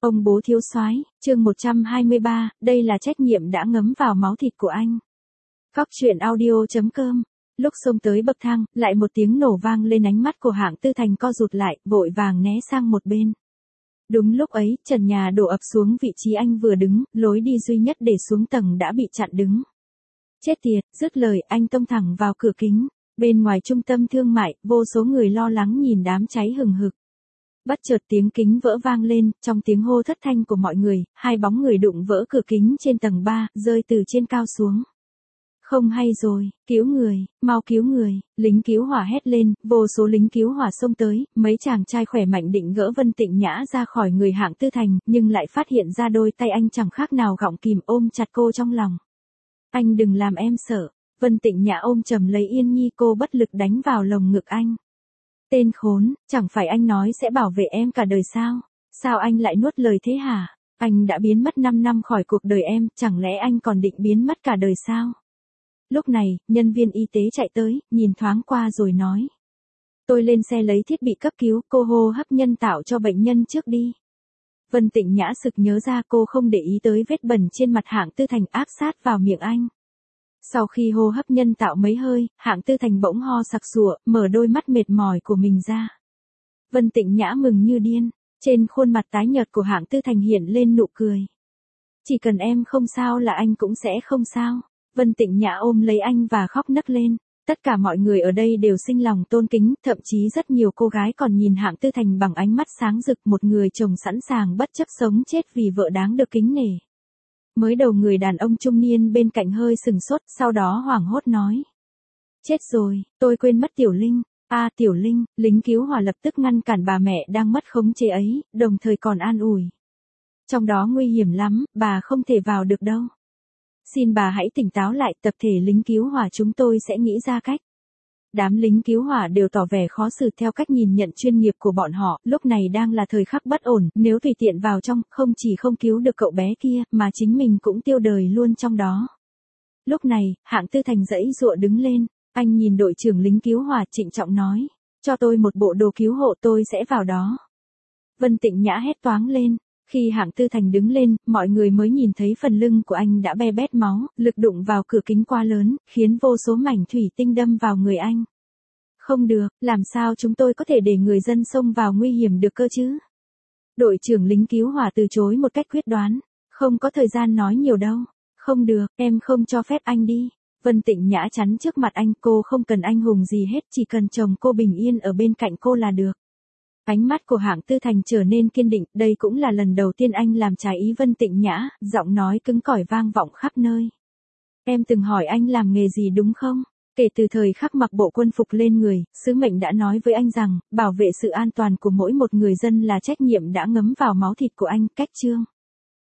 Ông bố thiếu soái, chương 123, đây là trách nhiệm đã ngấm vào máu thịt của anh. Cóc truyện audio.com. Lúc xông tới bậc thang, lại một tiếng nổ vang lên, ánh mắt của Hạng Tư Thành co rụt lại, vội vàng né sang một bên. Đúng lúc ấy, trần nhà đổ ập xuống vị trí anh vừa đứng, lối đi duy nhất để xuống tầng đã bị chặn đứng. Chết tiệt, dứt lời anh tông thẳng vào cửa kính. Bên ngoài trung tâm thương mại, vô số người lo lắng nhìn đám cháy hừng hực. Bất chợt tiếng kính vỡ vang lên, trong tiếng hô thất thanh của mọi người, hai bóng người đụng vỡ cửa kính trên tầng 3, rơi từ trên cao xuống. Không hay rồi, cứu người, mau cứu người, lính cứu hỏa hét lên, vô số lính cứu hỏa xông tới, mấy chàng trai khỏe mạnh định gỡ Vân Tịnh Nhã ra khỏi người Hạng Tư Thành, nhưng lại phát hiện ra đôi tay anh chẳng khác nào gọng kìm ôm chặt cô trong lòng. Anh đừng làm em sợ. Vân Tịnh Nhã ôm chầm lấy Yên Nhi, cô bất lực đánh vào lồng ngực anh. Tên khốn, chẳng phải anh nói sẽ bảo vệ em cả đời sao? Sao anh lại nuốt lời thế hả? Anh đã biến mất 5 năm khỏi cuộc đời em, chẳng lẽ anh còn định biến mất cả đời sao? Lúc này, nhân viên y tế chạy tới, nhìn thoáng qua rồi nói. Tôi lên xe lấy thiết bị cấp cứu, cô hô hấp nhân tạo cho bệnh nhân trước đi. Vân Tịnh Nhã sực nhớ ra, cô không để ý tới vết bẩn trên mặt Hạng Tư Thành áp sát vào miệng anh. Sau khi hô hấp nhân tạo mấy hơi, Hạng Tư Thành bỗng ho sặc sụa, mở đôi mắt mệt mỏi của mình ra. Vân Tịnh Nhã mừng như điên, trên khuôn mặt tái nhợt của Hạng Tư Thành hiện lên nụ cười. Chỉ cần em không sao là anh cũng sẽ không sao. Vân Tịnh Nhã ôm lấy anh và khóc nấc lên. Tất cả mọi người ở đây đều sinh lòng tôn kính, thậm chí rất nhiều cô gái còn nhìn Hạng Tư Thành bằng ánh mắt sáng rực, một người chồng sẵn sàng bất chấp sống chết vì vợ đáng được kính nể. Mới đầu người đàn ông trung niên bên cạnh hơi sừng sốt, sau đó hoảng hốt nói. Chết rồi, tôi quên mất Tiểu Linh. Tiểu Linh, lính cứu hỏa lập tức ngăn cản bà mẹ đang mất khống chế ấy, đồng thời còn an ủi. Trong đó nguy hiểm lắm, bà không thể vào được đâu. Xin bà hãy tỉnh táo lại, tập thể lính cứu hỏa chúng tôi sẽ nghĩ ra cách. Đám lính cứu hỏa đều tỏ vẻ khó xử theo cách nhìn nhận chuyên nghiệp của bọn họ, lúc này đang là thời khắc bất ổn, nếu tùy tiện vào trong, không chỉ không cứu được cậu bé kia, mà chính mình cũng tiêu đời luôn trong đó. Lúc này, Hạng Tư Thành giãy giụa đứng lên, anh nhìn đội trưởng lính cứu hỏa trịnh trọng nói, cho tôi một bộ đồ cứu hộ tôi sẽ vào đó. Vân Tịnh Nhã hét toáng lên. Khi Hạng Tư Thành đứng lên, mọi người mới nhìn thấy phần lưng của anh đã be bét máu, lực đụng vào cửa kính quá lớn, khiến vô số mảnh thủy tinh đâm vào người anh. Không được, làm sao chúng tôi có thể để người dân xông vào nguy hiểm được cơ chứ? Đội trưởng lính cứu hỏa từ chối một cách quyết đoán. Không có thời gian nói nhiều đâu. Không được, em không cho phép anh đi. Vân Tịnh Nhã chắn trước mặt anh, cô không cần anh hùng gì hết, chỉ cần chồng cô bình yên ở bên cạnh cô là được. Ánh mắt của Hạng Tư Thành trở nên kiên định, đây cũng là lần đầu tiên anh làm trái ý Vân Tịnh Nhã, giọng nói cứng cỏi vang vọng khắp nơi. Em từng hỏi anh làm nghề gì đúng không? Kể từ thời khắc mặc bộ quân phục lên người, sứ mệnh đã nói với anh rằng, bảo vệ sự an toàn của mỗi một người dân là trách nhiệm đã ngấm vào máu thịt của anh, cách chương.